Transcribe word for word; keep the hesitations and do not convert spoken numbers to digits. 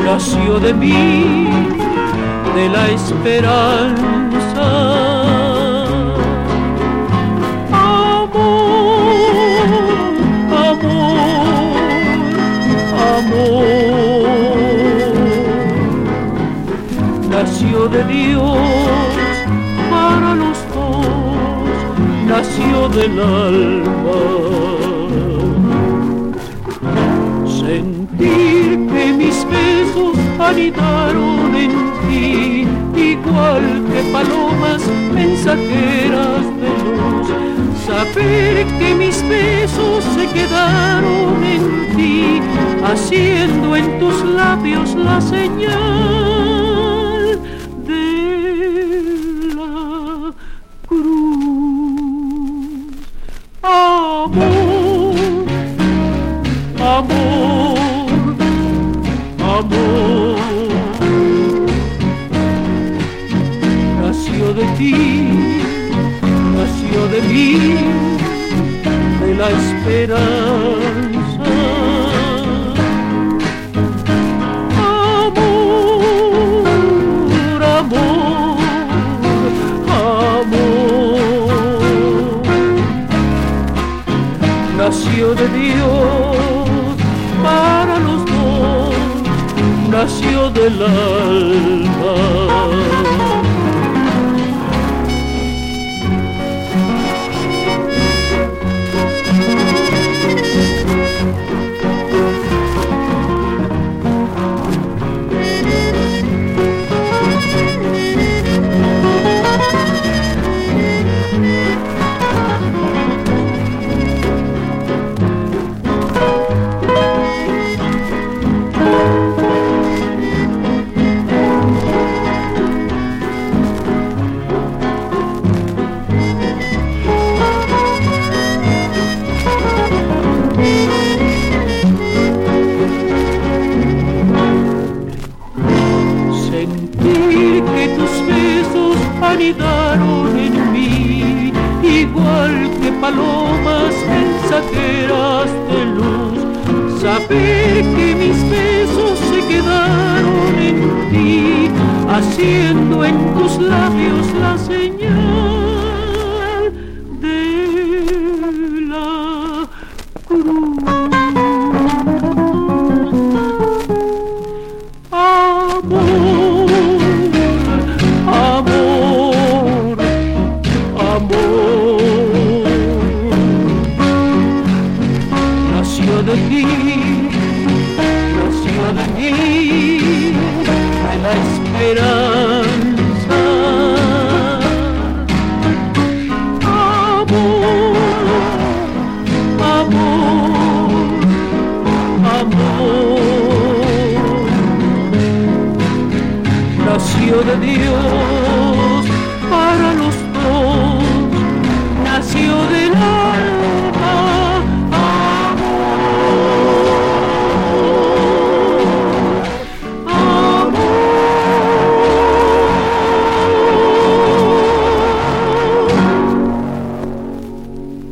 nació de mí, de la esperanza. Amor, amor, amor, nació de Dios para los dos, nació del alma. Sentir que mis besos anidaron en ti, igual que palomas mensajeras de luz. Saber que mis besos se quedaron en ti, haciendo en tus labios la señal de la cruz. Amor, amor, amor, nació de ti, nació de mí, de la esperanza. Amor, amor, amor, nació de Dios para los dos, nació del alma. Sentir que tus besos anidaron en mí, igual que palomas mensajeras de luz. Saber que mis besos se quedaron en ti, haciendo en tus labios la señal de la cruz. Amor, amor, amor, nació de ti, nació de mí, de la esperanza. Amor, amor, amor, nació de Dios